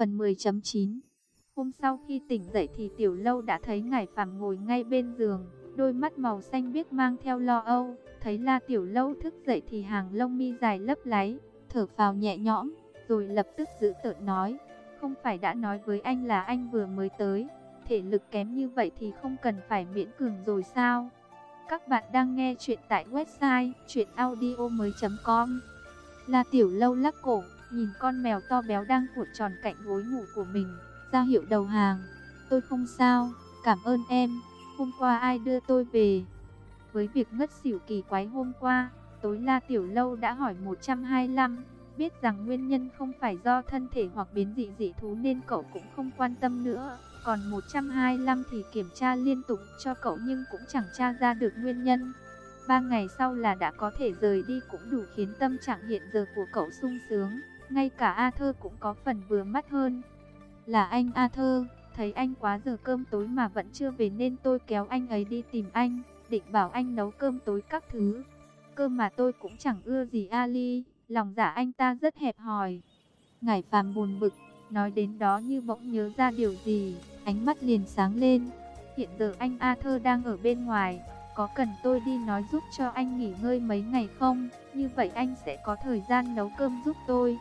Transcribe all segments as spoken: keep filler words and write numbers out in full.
Phần mười chấm chín. Hôm sau khi tỉnh dậy thì Tiểu Lâu đã thấy Ngải Phàm ngồi ngay bên giường, đôi mắt màu xanh biếc mang theo lo âu. Thấy La Tiểu Lâu thức dậy thì hàng lông mi dài lấp láy, thở phào nhẹ nhõm, rồi lập tức giễu cợt nói: "Không phải đã nói với anh là anh vừa mới tới, thể lực kém như vậy thì không cần phải miễn cường rồi sao?" Các bạn đang nghe chuyện tại website truyện audio mới chấm com. La Tiểu Lâu lắc cổ, nhìn con mèo to béo đang cuộn tròn cạnh gối ngủ của mình, ra hiệu đầu hàng. "Tôi không sao, cảm ơn em, hôm qua ai đưa tôi về?" Với việc ngất xỉu kỳ quái hôm qua, tối La Tiểu Lâu đã hỏi một trăm hai mươi lăm, biết rằng nguyên nhân không phải do thân thể hoặc biến dị dị thú nên cậu cũng không quan tâm nữa. Còn một trăm hai mươi lăm thì kiểm tra liên tục cho cậu nhưng cũng chẳng tra ra được nguyên nhân. Ba ngày sau là đã có thể rời đi cũng đủ khiến tâm trạng hiện giờ của cậu sung sướng. Ngay cả Arthur cũng có phần vừa mắt hơn. "Là anh Arthur, thấy anh quá giờ cơm tối mà vẫn chưa về nên tôi kéo anh ấy đi tìm anh, định bảo anh nấu cơm tối các thứ. Cơ mà tôi cũng chẳng ưa gì Ali, lòng dạ anh ta rất hẹp hòi." Ngải Phàm buồn bực, nói đến đó như bỗng nhớ ra điều gì, ánh mắt liền sáng lên. "Hiện giờ anh Arthur đang ở bên ngoài, có cần tôi đi nói giúp cho anh nghỉ ngơi mấy ngày không? Như vậy anh sẽ có thời gian nấu cơm giúp tôi."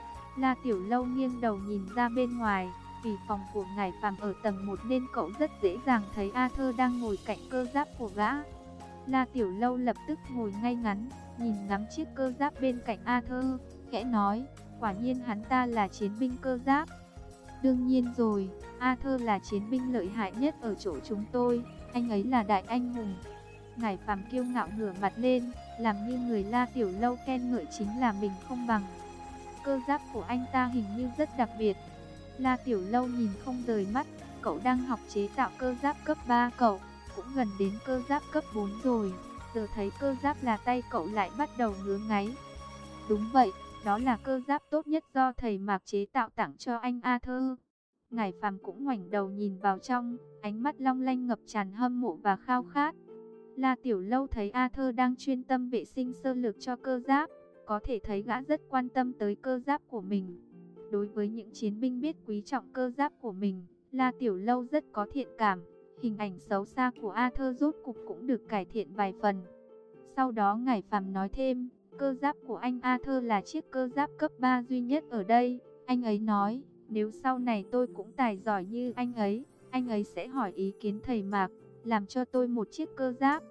La Tiểu Lâu nghiêng đầu nhìn ra bên ngoài, vì phòng của Ngải Phàm ở tầng một nên cậu rất dễ dàng thấy Arthur đang ngồi cạnh cơ giáp của gã. La Tiểu Lâu lập tức ngồi ngay ngắn, nhìn ngắm chiếc cơ giáp bên cạnh Arthur, khẽ nói: "Quả nhiên hắn ta là chiến binh cơ giáp." "Đương nhiên rồi, Arthur là chiến binh lợi hại nhất ở chỗ chúng tôi, anh ấy là đại anh hùng." Ngải Phàm kiêu ngạo ngửa mặt lên, làm như người La Tiểu Lâu khen ngợi chính là mình không bằng. "Cơ giáp của anh ta hình như rất đặc biệt." La Tiểu Lâu nhìn không rời mắt, cậu đang học chế tạo cơ giáp cấp ba, cậu cũng gần đến cơ giáp cấp bốn rồi. Giờ thấy cơ giáp là tay cậu lại bắt đầu ngứa ngáy. "Đúng vậy, đó là cơ giáp tốt nhất do thầy Mạc chế tạo tặng cho anh Arthur." Ngải Phàm cũng ngoảnh đầu nhìn vào trong, ánh mắt long lanh ngập tràn hâm mộ và khao khát. La Tiểu Lâu thấy Arthur đang chuyên tâm vệ sinh sơ lược cho cơ giáp, có thể thấy gã rất quan tâm tới cơ giáp của mình. Đối với những chiến binh biết quý trọng cơ giáp của mình, La Tiểu Lâu rất có thiện cảm. Hình ảnh xấu xa của Arthur rốt cục cũng được cải thiện vài phần. Sau đó Ngải Phàm nói thêm: "Cơ giáp của anh Arthur là chiếc cơ giáp cấp ba duy nhất ở đây. Anh ấy nói, nếu sau này tôi cũng tài giỏi như anh ấy, anh ấy sẽ hỏi ý kiến thầy Mạc, làm cho tôi một chiếc cơ giáp."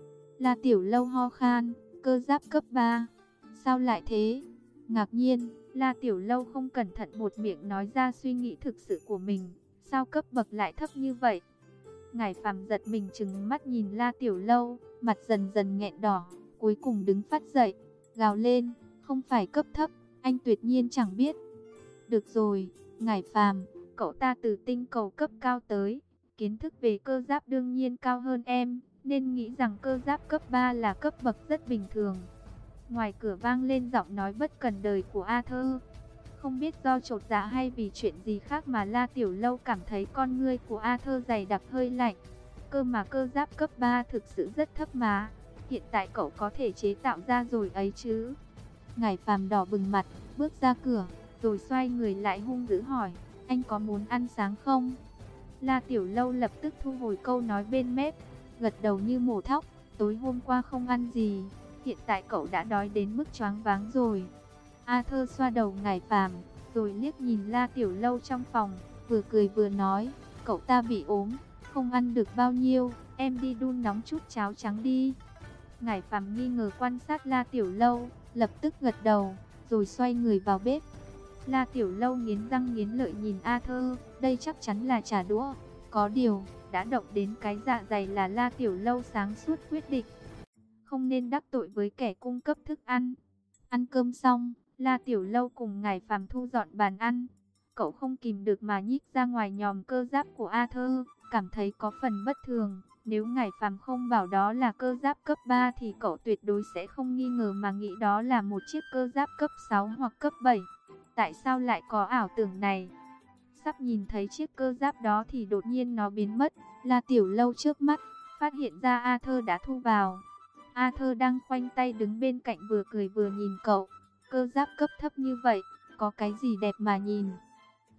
La Tiểu Lâu ho khan: "Cơ giáp cấp ba? Sao lại thế?" Ngạc nhiên, La Tiểu Lâu không cẩn thận buột miệng nói ra suy nghĩ thực sự của mình. Sao cấp bậc lại thấp như vậy? Ngải Phàm giật mình trừng mắt nhìn La Tiểu Lâu, mặt dần dần nghẹn đỏ, cuối cùng đứng phát dậy, gào lên: "Không phải cấp thấp, anh tuyệt nhiên chẳng biết." "Được rồi, Ngải Phàm, cậu ta từ tinh cầu cấp cao tới, kiến thức về cơ giáp đương nhiên cao hơn em, nên nghĩ rằng cơ giáp cấp ba là cấp bậc rất bình thường." Ngoài cửa vang lên giọng nói bất cần đời của Arthur. Không biết do chột dạ hay vì chuyện gì khác mà La Tiểu Lâu cảm thấy con ngươi của Arthur dày đặc hơi lạnh. Cơ mà cơ giáp cấp ba thực sự rất thấp mà, hiện tại cậu có thể chế tạo ra rồi ấy chứ. Ngải Phàm đỏ bừng mặt, bước ra cửa, rồi xoay người lại hung dữ hỏi: "Anh có muốn ăn sáng không?" La Tiểu Lâu lập tức thu hồi câu nói bên mép, gật đầu như mổ thóc: "Tối hôm qua không ăn gì, hiện tại cậu đã đói đến mức choáng váng rồi." Arthur xoa đầu Ngải Phàm, rồi liếc nhìn La Tiểu Lâu trong phòng, vừa cười vừa nói: "Cậu ta bị ốm, không ăn được bao nhiêu, em đi đun nóng chút cháo trắng đi." Ngải Phàm nghi ngờ quan sát La Tiểu Lâu, lập tức gật đầu, rồi xoay người vào bếp. La Tiểu Lâu nghiến răng nghiến lợi nhìn Arthur, đây chắc chắn là trả đũa. Có điều, đã động đến cái dạ dày là La Tiểu Lâu sáng suốt quyết định không nên đắc tội với kẻ cung cấp thức ăn. Ăn cơm xong, La Tiểu Lâu cùng Ngải Phàm thu dọn bàn ăn. Cậu không kìm được mà nhích ra ngoài nhòm cơ giáp của Arthur, cảm thấy có phần bất thường. Nếu Ngải Phàm không bảo đó là cơ giáp cấp ba thì cậu tuyệt đối sẽ không nghi ngờ mà nghĩ đó là một chiếc cơ giáp cấp sáu hoặc cấp bảy. Tại sao lại có ảo tưởng này? Sắp nhìn thấy chiếc cơ giáp đó thì đột nhiên nó biến mất. La Tiểu Lâu chớp mắt, phát hiện ra Arthur đã thu vào. Arthur đang khoanh tay đứng bên cạnh vừa cười vừa nhìn cậu. "Cơ giáp cấp thấp như vậy, có cái gì đẹp mà nhìn?"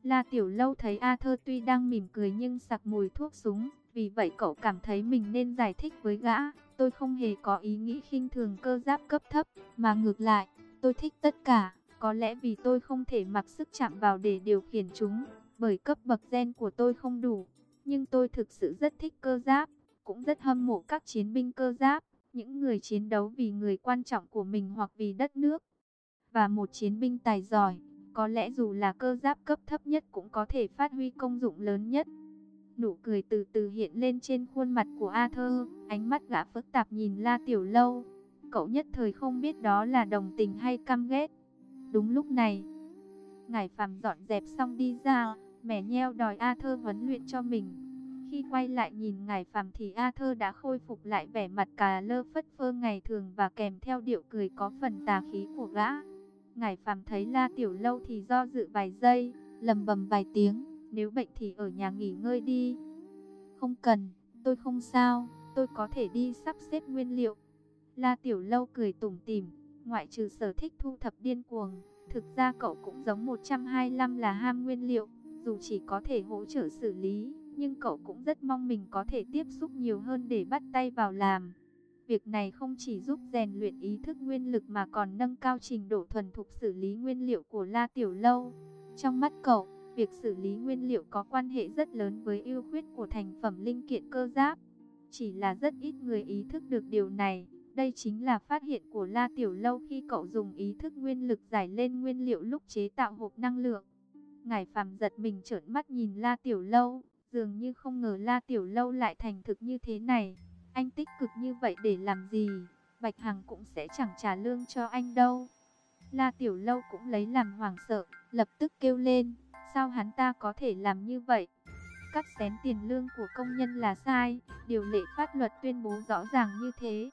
La Tiểu Lâu thấy A Thơ tuy đang mỉm cười nhưng sặc mùi thuốc súng, vì vậy cậu cảm thấy mình nên giải thích với gã. Tôi không hề có ý nghĩ khinh thường cơ giáp cấp thấp, mà ngược lại, tôi thích tất cả. Có lẽ vì tôi không thể mặc sức chạm vào để điều khiển chúng, bởi cấp bậc gen của tôi không đủ. Nhưng tôi thực sự rất thích cơ giáp, cũng rất hâm mộ các chiến binh cơ giáp, những người chiến đấu vì người quan trọng của mình hoặc vì đất nước. Và một chiến binh tài giỏi, có lẽ dù là cơ giáp cấp thấp nhất cũng có thể phát huy công dụng lớn nhất. Nụ cười từ từ hiện lên trên khuôn mặt của Arthur, ánh mắt gã phức tạp nhìn La Tiểu Lâu. Cậu nhất thời không biết đó là đồng tình hay căm ghét. Đúng lúc này, Ngải Phàm dọn dẹp xong đi ra, mẻ nheo đòi Arthur huấn luyện cho mình. Khi quay lại nhìn Ngải Phàm thì Arthur đã khôi phục lại vẻ mặt cà lơ phất phơ ngày thường và kèm theo điệu cười có phần tà khí của gã. Ngải Phàm thấy La Tiểu Lâu thì do dự vài giây, lầm bầm vài tiếng, nếu bệnh thì ở nhà nghỉ ngơi đi. Không cần, tôi không sao, tôi có thể đi sắp xếp nguyên liệu. La Tiểu Lâu cười tủm tỉm, ngoại trừ sở thích thu thập điên cuồng, thực ra cậu cũng giống một trăm hai mươi lăm là ham nguyên liệu, dù chỉ có thể hỗ trợ xử lý, nhưng cậu cũng rất mong mình có thể tiếp xúc nhiều hơn để bắt tay vào làm. Việc này không chỉ giúp rèn luyện ý thức nguyên lực mà còn nâng cao trình độ thuần thục xử lý nguyên liệu của La Tiểu Lâu. Trong mắt cậu, việc xử lý nguyên liệu có quan hệ rất lớn với ưu khuyết của thành phẩm linh kiện cơ giáp. Chỉ là rất ít người ý thức được điều này. Đây chính là phát hiện của La Tiểu Lâu khi cậu dùng ý thức nguyên lực giải lên nguyên liệu lúc chế tạo hộp năng lượng. Ngải Phàm giật mình trợn mắt nhìn La Tiểu Lâu, dường như không ngờ La Tiểu Lâu lại thành thực như thế này. Anh tích cực như vậy để làm gì? Bạch Hằng cũng sẽ chẳng trả lương cho anh đâu. La Tiểu Lâu cũng lấy làm hoảng sợ, lập tức kêu lên, sao hắn ta có thể làm như vậy? Cắt xén tiền lương của công nhân là sai, điều lệ pháp luật tuyên bố rõ ràng như thế.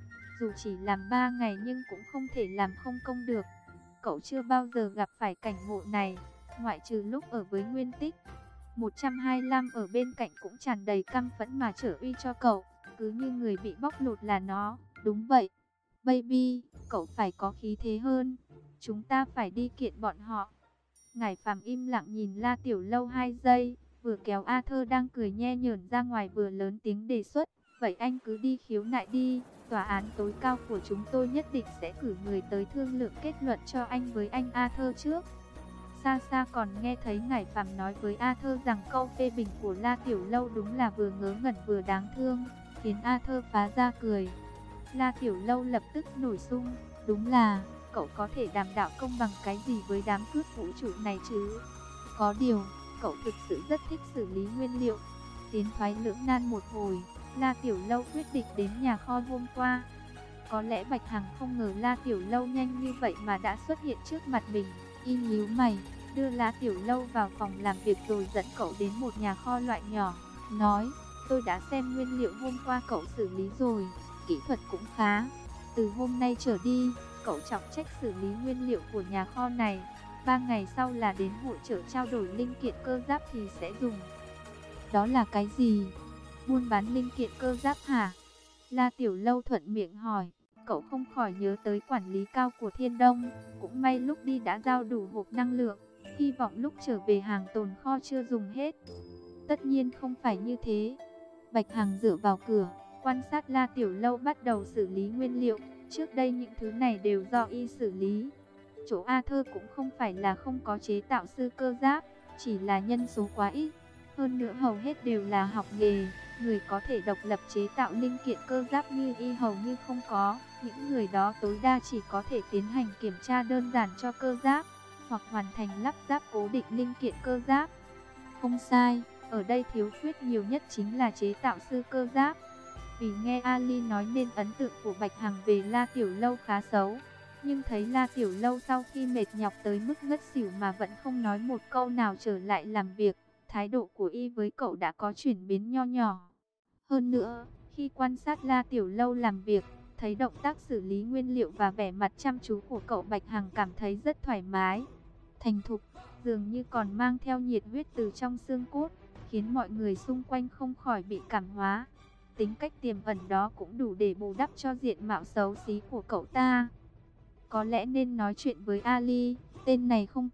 Dù chỉ làm ba ngày nhưng cũng không thể làm không công được. Cậu chưa bao giờ gặp phải cảnh ngộ này, ngoại trừ lúc ở với Nguyên Tích. một trăm hai mươi lăm ở bên cạnh cũng tràn đầy căm phẫn mà trở uy cho cậu, cứ như người bị bóc lột là nó. Đúng vậy, baby, cậu phải có khí thế hơn. Chúng ta phải đi kiện bọn họ. Ngải Phàm im lặng nhìn La Tiểu Lâu hai giây, vừa kéo Arthur đang cười nhe nhởn ra ngoài vừa lớn tiếng đề xuất. Vậy anh cứ đi khiếu nại đi, tòa án tối cao của chúng tôi nhất định sẽ cử người tới thương lượng kết luận cho anh với anh Arthur trước. Xa xa còn nghe thấy Ngải Phàm nói với Arthur rằng câu phê bình của La Tiểu Lâu đúng là vừa ngớ ngẩn vừa đáng thương, khiến Arthur phá ra cười. La Tiểu Lâu lập tức nổi sung, đúng là, cậu có thể đảm đạo công bằng cái gì với đám cướp vũ trụ này chứ? Có điều, cậu thực sự rất thích xử lý nguyên liệu. Tiến thoái lưỡng nan một hồi, La Tiểu Lâu quyết định đến nhà kho hôm qua. Có lẽ Bạch Hằng không ngờ La Tiểu Lâu nhanh như vậy mà đã xuất hiện trước mặt mình. Y nhíu mày, đưa La Tiểu Lâu vào phòng làm việc rồi dẫn cậu đến một nhà kho loại nhỏ. Nói, tôi đã xem nguyên liệu hôm qua cậu xử lý rồi, kỹ thuật cũng khá. Từ hôm nay trở đi, cậu trọng trách xử lý nguyên liệu của nhà kho này. Ba ngày sau là đến hội chợ trao đổi linh kiện cơ giáp thì sẽ dùng. Đó là cái gì? Buôn bán linh kiện cơ giáp hả? La Tiểu Lâu thuận miệng hỏi. Cậu không khỏi nhớ tới quản lý cao của Thiên Đông. Cũng may lúc đi đã giao đủ hộp năng lượng, hy vọng lúc trở về hàng tồn kho chưa dùng hết. Tất nhiên không phải như thế. Bạch Hằng dựa vào cửa, quan sát La Tiểu Lâu bắt đầu xử lý nguyên liệu. Trước đây những thứ này đều do y xử lý. Chỗ Arthur cũng không phải là không có chế tạo sư cơ giáp, chỉ là nhân số quá ít. Hơn nữa hầu hết đều là học nghề, người có thể độc lập chế tạo linh kiện cơ giáp như y hầu như không có. Những người đó tối đa chỉ có thể tiến hành kiểm tra đơn giản cho cơ giáp, hoặc hoàn thành lắp ráp cố định linh kiện cơ giáp. Không sai, ở đây thiếu khuyết nhiều nhất chính là chế tạo sư cơ giáp. Vì nghe Ali nói nên ấn tượng của Bạch Hằng về La Tiểu Lâu khá xấu. Nhưng thấy La Tiểu Lâu sau khi mệt nhọc tới mức ngất xỉu mà vẫn không nói một câu nào trở lại làm việc, thái độ của y với cậu đã có chuyển biến nho nhỏ. Hơn nữa, khi quan sát La Tiểu Lâu làm việc, thấy động tác xử lý nguyên liệu và vẻ mặt chăm chú của cậu, Bạch Hằng cảm thấy rất thoải mái, thành thục, dường như còn mang theo nhiệt huyết từ trong xương cốt, khiến mọi người xung quanh không khỏi bị cảm hóa. Tính cách tiềm ẩn đó cũng đủ để bù đắp cho diện mạo xấu xí của cậu ta. Có lẽ nên nói chuyện với Ali, tên này không tệ,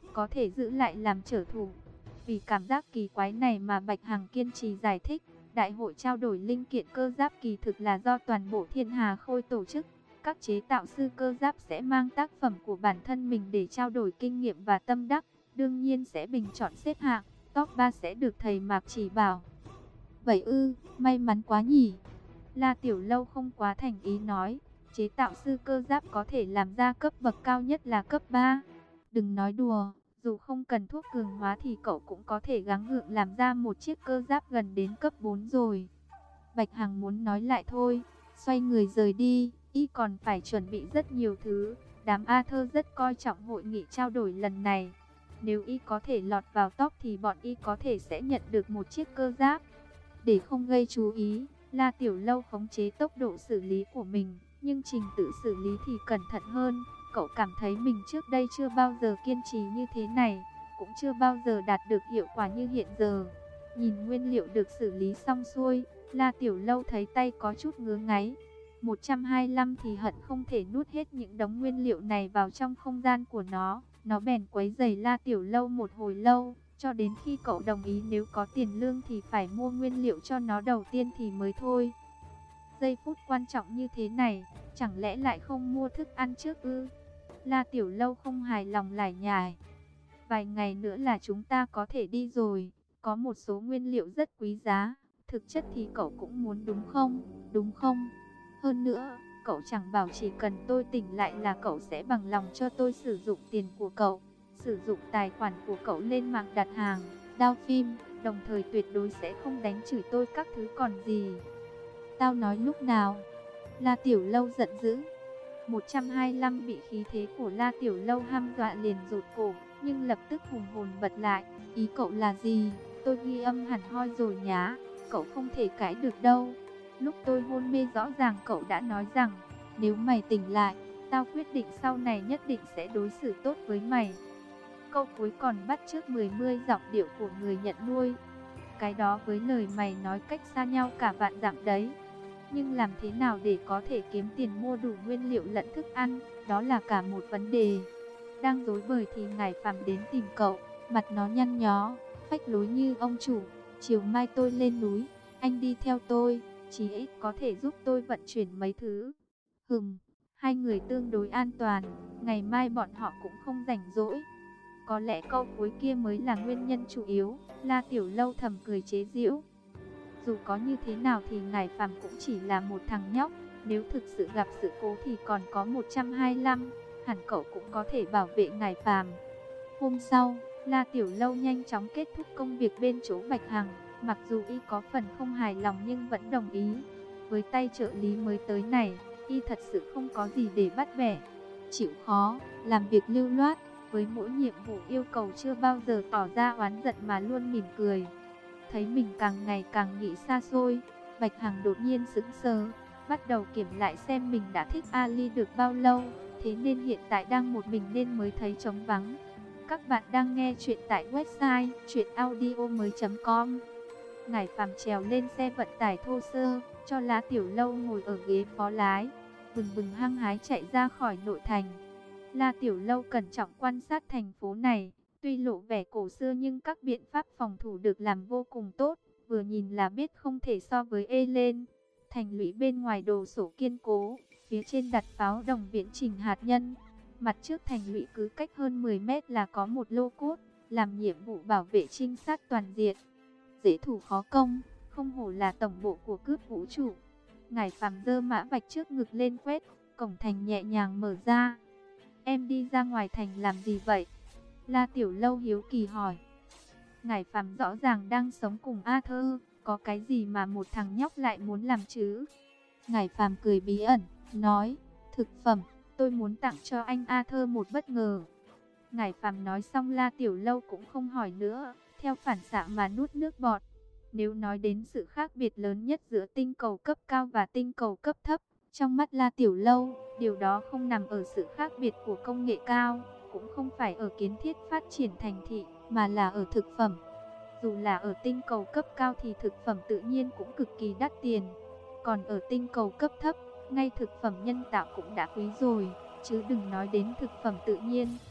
có thể giữ lại làm trở thủ. Vì cảm giác kỳ quái này mà Bạch Hằng kiên trì giải thích, đại hội trao đổi linh kiện cơ giáp kỳ thực là do toàn bộ Thiên Hà Khôi tổ chức. Các chế tạo sư cơ giáp sẽ mang tác phẩm của bản thân mình để trao đổi kinh nghiệm và tâm đắc, đương nhiên sẽ bình chọn xếp hạng, top ba sẽ được thầy Mạc chỉ bảo. Vậy ư, may mắn quá nhỉ. La Tiểu Lâu không quá thành ý nói, chế tạo sư cơ giáp có thể làm ra cấp bậc cao nhất là cấp ba. Đừng nói đùa, dù không cần thuốc cường hóa thì cậu cũng có thể gắng gượng làm ra một chiếc cơ giáp gần đến cấp bốn rồi. Bạch Hằng muốn nói lại thôi, xoay người rời đi, y còn phải chuẩn bị rất nhiều thứ. Đám A Thơ rất coi trọng hội nghị trao đổi lần này. Nếu y có thể lọt vào top thì bọn y có thể sẽ nhận được một chiếc cơ giáp. Để không gây chú ý, La Tiểu Lâu khống chế tốc độ xử lý của mình, nhưng trình tự xử lý thì cẩn thận hơn. Cậu cảm thấy mình trước đây chưa bao giờ kiên trì như thế này, cũng chưa bao giờ đạt được hiệu quả như hiện giờ. Nhìn nguyên liệu được xử lý xong xuôi, La Tiểu Lâu thấy tay có chút ngứa ngáy. một trăm hai mươi lăm thì hận không thể nuốt hết những đống nguyên liệu này vào trong không gian của nó. Nó bèn quấy rầy La Tiểu Lâu một hồi lâu, cho đến khi cậu đồng ý nếu có tiền lương thì phải mua nguyên liệu cho nó đầu tiên thì mới thôi. Giây phút quan trọng như thế này, chẳng lẽ lại không mua thức ăn trước ư? La Tiểu Lâu không hài lòng lải nhải. Vài ngày nữa là chúng ta có thể đi rồi, có một số nguyên liệu rất quý giá, thực chất thì cậu cũng muốn đúng không? Đúng không? Hơn nữa, cậu chẳng bảo chỉ cần tôi tỉnh lại là cậu sẽ bằng lòng cho tôi sử dụng tiền của cậu, sử dụng tài khoản của cậu lên mạng đặt hàng, đao phim, đồng thời tuyệt đối sẽ không đánh chửi tôi các thứ còn gì. Tao nói lúc nào? La Tiểu Lâu giận dữ. một trăm hai mươi lăm bị khí thế của La Tiểu Lâu hăm dọa liền rụt cổ, nhưng lập tức hùng hồn bật lại. Ý cậu là gì? Tôi ghi âm hẳn hoi rồi nhá, cậu không thể cãi được đâu. Lúc tôi hôn mê rõ ràng cậu đã nói rằng, nếu mày tỉnh lại, tao quyết định sau này nhất định sẽ đối xử tốt với mày. Câu cuối còn bắt chước mười mươi giọng điệu của người nhận nuôi. Cái đó với lời mày nói cách xa nhau cả vạn dặm đấy. Nhưng làm thế nào để có thể kiếm tiền mua đủ nguyên liệu lẫn thức ăn, đó là cả một vấn đề. Đang rối bời thì Ngải Phàm đến tìm cậu, mặt nó nhăn nhó, phách lối như ông chủ. Chiều mai tôi lên núi, anh đi theo tôi, chí ít có thể giúp tôi vận chuyển mấy thứ. Hừm, hai người tương đối an toàn, ngày mai bọn họ cũng không rảnh rỗi. Có lẽ câu cuối kia mới là nguyên nhân chủ yếu, La Tiểu Lâu thầm cười chế giễu. Dù có như thế nào thì Ngải Phàm cũng chỉ là một thằng nhóc, nếu thực sự gặp sự cố thì còn có một trăm hai mươi lăm, hẳn cậu cũng có thể bảo vệ Ngải Phàm. Hôm sau, La Tiểu Lâu nhanh chóng kết thúc công việc bên chỗ Bạch Hằng, mặc dù y có phần không hài lòng nhưng vẫn đồng ý. Với tay trợ lý mới tới này, y thật sự không có gì để bắt bẻ. Chịu khó, làm việc lưu loát, với mỗi nhiệm vụ yêu cầu chưa bao giờ tỏ ra oán giận mà luôn mỉm cười. Thấy mình càng ngày càng nghĩ xa xôi, Bạch Hằng đột nhiên sững sờ, bắt đầu kiểm lại xem mình đã thích Ali được bao lâu, thế nên hiện tại đang một mình nên mới thấy trống vắng. Các bạn đang nghe chuyện tại website truyện audio mới chấm com. Ngải Phàm trèo lên xe vận tải thô sơ, cho La Tiểu Lâu ngồi ở ghế phó lái, bừng bừng hăng hái chạy ra khỏi nội thành. La Tiểu Lâu cẩn trọng quan sát thành phố này, tuy lộ vẻ cổ xưa nhưng các biện pháp phòng thủ được làm vô cùng tốt, vừa nhìn là biết không thể so với Elen. Thành lũy bên ngoài đồ sổ kiên cố, phía trên đặt pháo đồng viễn trình hạt nhân. Mặt trước thành lũy cứ cách hơn mười mét là có một lô cốt, làm nhiệm vụ bảo vệ trinh sát toàn diện. Dễ thủ khó công, không hổ là tổng bộ của cướp vũ trụ. Ngải Phàm giơ mã vạch trước ngực lên quét, cổng thành nhẹ nhàng mở ra. Em đi ra ngoài thành làm gì vậy? La Tiểu Lâu hiếu kỳ hỏi. Ngải Phàm rõ ràng đang sống cùng A Thơ, có cái gì mà một thằng nhóc lại muốn làm chứ? Ngải Phàm cười bí ẩn, nói, thực phẩm, tôi muốn tặng cho anh A Thơ một bất ngờ. Ngải Phàm nói xong La Tiểu Lâu cũng không hỏi nữa, theo phản xạ mà nuốt nước bọt. Nếu nói đến sự khác biệt lớn nhất giữa tinh cầu cấp cao và tinh cầu cấp thấp, trong mắt La Tiểu Lâu, điều đó không nằm ở sự khác biệt của công nghệ cao, cũng không phải ở kiến thiết phát triển thành thị, mà là ở thực phẩm. Dù là ở tinh cầu cấp cao thì thực phẩm tự nhiên cũng cực kỳ đắt tiền. Còn ở tinh cầu cấp thấp, ngay thực phẩm nhân tạo cũng đã quý rồi, chứ đừng nói đến thực phẩm tự nhiên.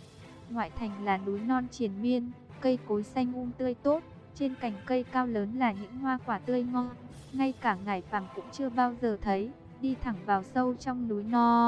Ngoại thành là núi non triền miên, cây cối xanh um tươi tốt, trên cành cây cao lớn là những hoa quả tươi ngon, ngay cả Ngải Phàm cũng chưa bao giờ thấy, đi thẳng vào sâu trong núi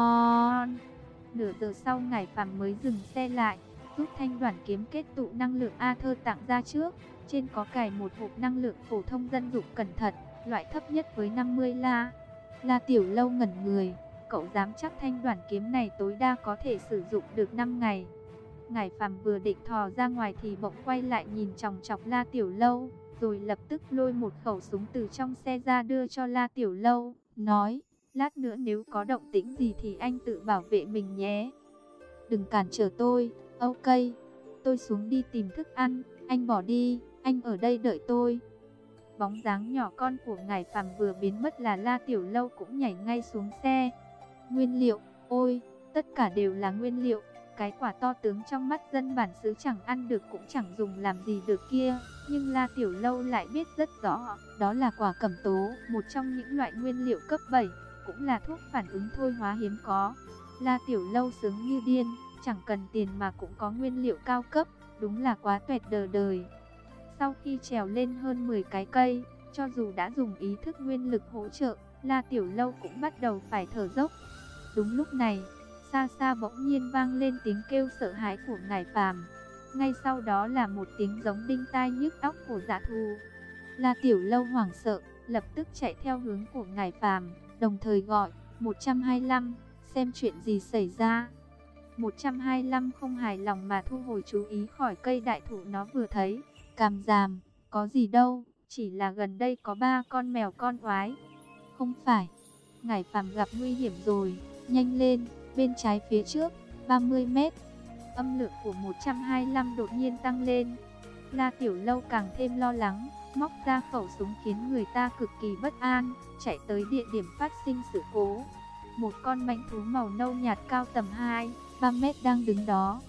non. Nửa giờ sau Ngải Phàm mới dừng xe lại, rút thanh đoản kiếm kết tụ năng lượng A Thơ tặng ra trước, trên có cài một hộp năng lượng phổ thông dân dụng cẩn thận, loại thấp nhất với năm mươi la. La Tiểu Lâu ngẩn người, cậu dám chắc thanh đoản kiếm này tối đa có thể sử dụng được năm ngày. Ngải Phàm vừa định thò ra ngoài thì bỗng quay lại nhìn chòng chọc La Tiểu Lâu, rồi lập tức lôi một khẩu súng từ trong xe ra đưa cho La Tiểu Lâu, nói, lát nữa nếu có động tĩnh gì thì anh tự bảo vệ mình nhé. Đừng cản trở tôi, ok, tôi xuống đi tìm thức ăn, anh bỏ đi, anh ở đây đợi tôi. Bóng dáng nhỏ con của Ngải Phàm vừa biến mất là La Tiểu Lâu cũng nhảy ngay xuống xe. Nguyên liệu, ôi, tất cả đều là nguyên liệu. Cái quả to tướng trong mắt dân bản xứ chẳng ăn được cũng chẳng dùng làm gì được kia, nhưng La Tiểu Lâu lại biết rất rõ, đó là quả cẩm tố, một trong những loại nguyên liệu cấp bảy, cũng là thuốc phản ứng thôi hóa hiếm có. La Tiểu Lâu sướng như điên, chẳng cần tiền mà cũng có nguyên liệu cao cấp, đúng là quá tuyệt đời đời. Sau khi trèo lên hơn mười cái cây, cho dù đã dùng ý thức nguyên lực hỗ trợ, La Tiểu Lâu cũng bắt đầu phải thở dốc. Đúng lúc này, xa xa bỗng nhiên vang lên tiếng kêu sợ hãi của Ngải Phàm. Ngay sau đó là một tiếng giống đinh tai nhức óc của dã thú. La Tiểu Lâu hoảng sợ, lập tức chạy theo hướng của Ngải Phàm, đồng thời gọi một hai lăm, xem chuyện gì xảy ra. một hai lăm không hài lòng mà thu hồi chú ý khỏi cây đại thụ nó vừa thấy. Càm Giàm, có gì đâu, chỉ là gần đây có ba con mèo con oái. Không phải, Ngải Phàm gặp nguy hiểm rồi, nhanh lên, bên trái phía trước, ba mươi mét. Âm lượng của một hai lăm đột nhiên tăng lên. La Tiểu Lâu càng thêm lo lắng, móc ra khẩu súng khiến người ta cực kỳ bất an, chạy tới địa điểm phát sinh sự cố. Một con mãnh thú màu nâu nhạt cao tầm hai ba mét đang đứng đó.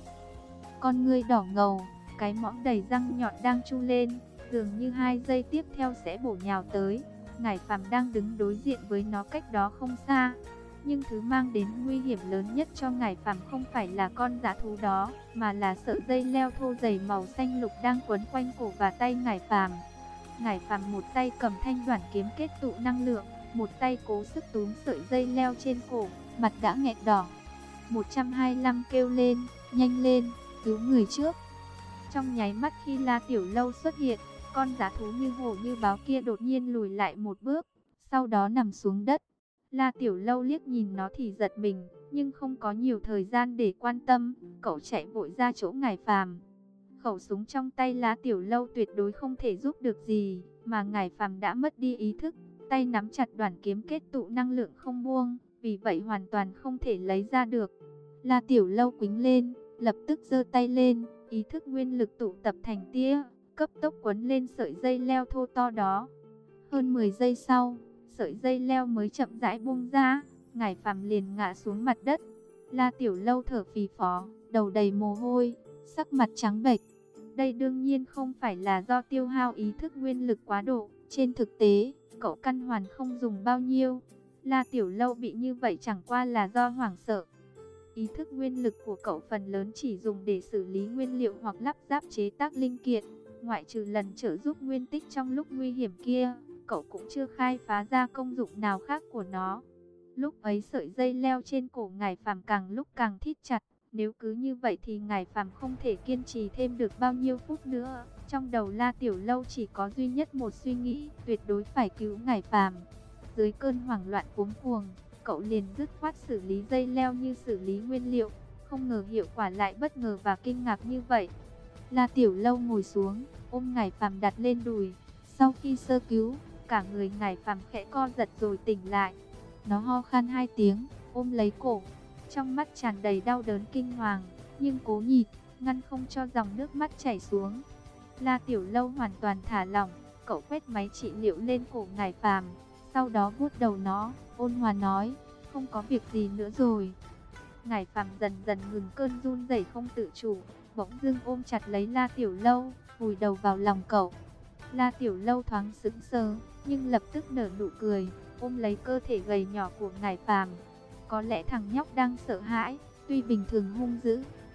Con ngươi đỏ ngầu, cái mõm đầy răng nhọn đang chu lên, dường như hai giây tiếp theo sẽ bổ nhào tới. Ngải Phàm đang đứng đối diện với nó cách đó không xa. Nhưng thứ mang đến nguy hiểm lớn nhất cho Ngải Phàm không phải là con dã thú đó, mà là sợi dây leo thô dày màu xanh lục đang quấn quanh cổ và tay Ngải Phàm. Ngải Phàm một tay cầm thanh đoản kiếm kết tụ năng lượng, một tay cố sức túm sợi dây leo trên cổ, mặt đã nghẹt đỏ. một hai lăm kêu lên, nhanh lên, cứu người trước. Trong nháy mắt khi La Tiểu Lâu xuất hiện, con dã thú như hổ như báo kia đột nhiên lùi lại một bước, sau đó nằm xuống đất. La Tiểu Lâu liếc nhìn nó thì giật mình, nhưng không có nhiều thời gian để quan tâm, cậu chạy vội ra chỗ Ngải Phàm. Khẩu súng trong tay La Tiểu Lâu tuyệt đối không thể giúp được gì, mà Ngải Phàm đã mất đi ý thức, tay nắm chặt đoản kiếm kết tụ năng lượng không buông, vì vậy hoàn toàn không thể lấy ra được. La Tiểu Lâu quĩnh lên, lập tức giơ tay lên, ý thức nguyên lực tụ tập thành tia, cấp tốc quấn lên sợi dây leo thô to đó. Hơn mười giây sau, sợi dây leo mới chậm rãi buông ra, Ngải Phàm liền ngã xuống mặt đất. La Tiểu Lâu thở phì phò, đầu đầy mồ hôi, sắc mặt trắng bệch. Đây đương nhiên không phải là do tiêu hao ý thức nguyên lực quá độ, trên thực tế, cậu căn hoàn không dùng bao nhiêu. La Tiểu Lâu bị như vậy chẳng qua là do hoảng sợ. Ý thức nguyên lực của cậu phần lớn chỉ dùng để xử lý nguyên liệu hoặc lắp ráp chế tác linh kiện, ngoại trừ lần trợ giúp nguyên tích trong lúc nguy hiểm kia, cậu cũng chưa khai phá ra công dụng nào khác của nó. Lúc ấy sợi dây leo trên cổ Ngải Phàm càng lúc càng thít chặt, nếu cứ như vậy thì Ngải Phàm không thể kiên trì thêm được bao nhiêu phút nữa. Trong đầu La Tiểu Lâu chỉ có duy nhất một suy nghĩ, tuyệt đối phải cứu Ngải Phàm. Dưới cơn hoảng loạn cuống cuồng, cậu liền dứt khoát xử lý dây leo như xử lý nguyên liệu, không ngờ hiệu quả lại bất ngờ và kinh ngạc như vậy. La Tiểu Lâu ngồi xuống, ôm Ngải Phàm đặt lên đùi. Sau khi sơ cứu, cả người Ngải Phàm khẽ co giật rồi tỉnh lại. Nó ho khan hai tiếng, ôm lấy cổ, trong mắt tràn đầy đau đớn kinh hoàng, nhưng cố nhịn, ngăn không cho dòng nước mắt chảy xuống. La Tiểu Lâu hoàn toàn thả lỏng, cậu quét máy trị liệu lên cổ Ngải Phàm, sau đó vuốt đầu nó, ôn hòa nói, không có việc gì nữa rồi. Ngải Phàm dần dần ngừng cơn run rẩy không tự chủ, bỗng dưng ôm chặt lấy La Tiểu Lâu, vùi đầu vào lòng cậu. La Tiểu Lâu thoáng sững sờ, nhưng lập tức nở nụ cười, ôm lấy cơ thể gầy nhỏ của Ngải Phàm. Có lẽ thằng nhóc đang sợ hãi, tuy bình thường hung dữ,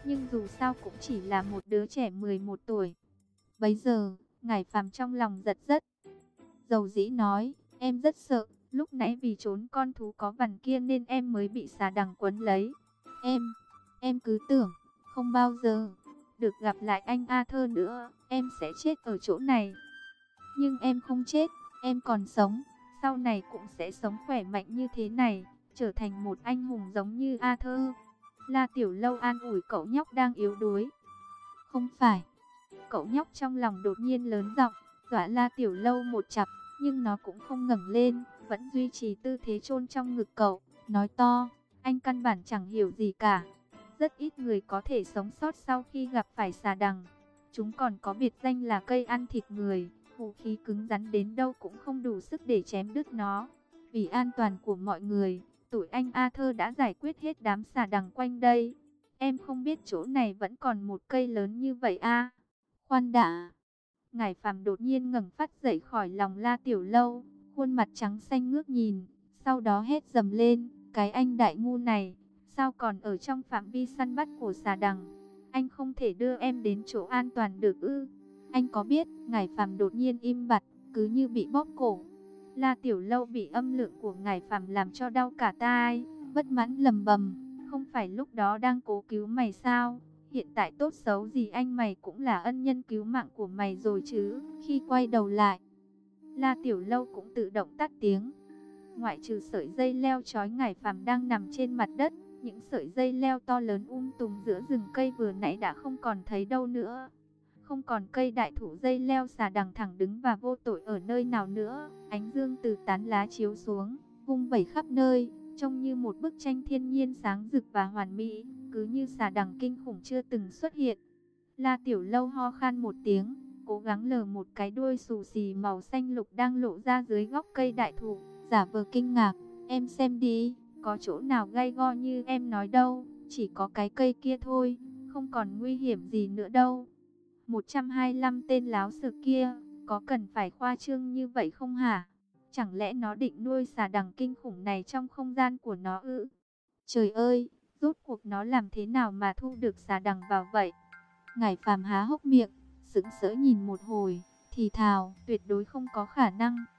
nhưng dù sao cũng chỉ là một đứa trẻ mười một tuổi. Bấy giờ, Ngải Phàm trong lòng giật rất. Dầu dĩ nói, em rất sợ, lúc nãy vì trốn con thú có vằn kia nên em mới bị xà đằng quấn lấy. Em, em cứ tưởng, không bao giờ được gặp lại anh Arthur nữa, em sẽ chết ở chỗ này. Nhưng em không chết, em còn sống, sau này cũng sẽ sống khỏe mạnh như thế này, trở thành một anh hùng giống như Arthur. La Tiểu Lâu an ủi cậu nhóc đang yếu đuối. Không phải. Cậu nhóc trong lòng đột nhiên lớn giọng, dọa La Tiểu Lâu một chặp, nhưng nó cũng không ngẩng lên, vẫn duy trì tư thế chôn trong ngực cậu, nói to, anh căn bản chẳng hiểu gì cả. Rất ít người có thể sống sót sau khi gặp phải xà đằng. Chúng còn có biệt danh là cây ăn thịt người, vũ khí cứng rắn đến đâu cũng không đủ sức để chém đứt nó. Vì an toàn của mọi người, tụi anh Arthur đã giải quyết hết đám xà đằng quanh đây. Em không biết chỗ này vẫn còn một cây lớn như vậy à? Khoan đã. Ngải Phàm đột nhiên ngẩng phát dậy khỏi lòng La Tiểu Lâu, khuôn mặt trắng xanh ngước nhìn, sau đó hét dầm lên, cái anh đại ngu này, sao còn ở trong phạm vi săn bắt của xà đằng? Anh không thể đưa em đến chỗ an toàn được ư? Anh có biết? Ngải Phàm đột nhiên im bặt, cứ như bị bóp cổ. La Tiểu Lâu bị âm lượng của Ngải Phàm làm cho đau cả tai, bất mãn lầm bầm, không phải lúc đó đang cố cứu mày sao? Hiện tại tốt xấu gì anh mày cũng là ân nhân cứu mạng của mày rồi chứ. Khi quay đầu lại, La Tiểu Lâu cũng tự động tắt tiếng. Ngoại trừ sợi dây leo trói Ngải Phàm đang nằm trên mặt đất, những sợi dây leo to lớn um tùm giữa rừng cây vừa nãy đã không còn thấy đâu nữa. Không còn cây đại thụ dây leo xà đằng thẳng đứng và vô tội ở nơi nào nữa. Ánh dương từ tán lá chiếu xuống, vung vẩy khắp nơi, trông như một bức tranh thiên nhiên sáng rực và hoàn mỹ, cứ như xà đằng kinh khủng chưa từng xuất hiện. La Tiểu Lâu ho khan một tiếng, cố gắng lờ một cái đuôi xù xì màu xanh lục đang lộ ra dưới gốc cây đại thụ, giả vờ kinh ngạc. Em xem đi, có chỗ nào gay go như em nói đâu, chỉ có cái cây kia thôi, không còn nguy hiểm gì nữa đâu. một trăm hai mươi lăm tên láo xược kia, có cần phải khoa trương như vậy không hả? Chẳng lẽ nó định nuôi xà đằng kinh khủng này trong không gian của nó ư? Trời ơi, rốt cuộc nó làm thế nào mà thu được xà đằng vào vậy? Ngải Phàm há hốc miệng, sững sỡ nhìn một hồi, thì thào, tuyệt đối không có khả năng.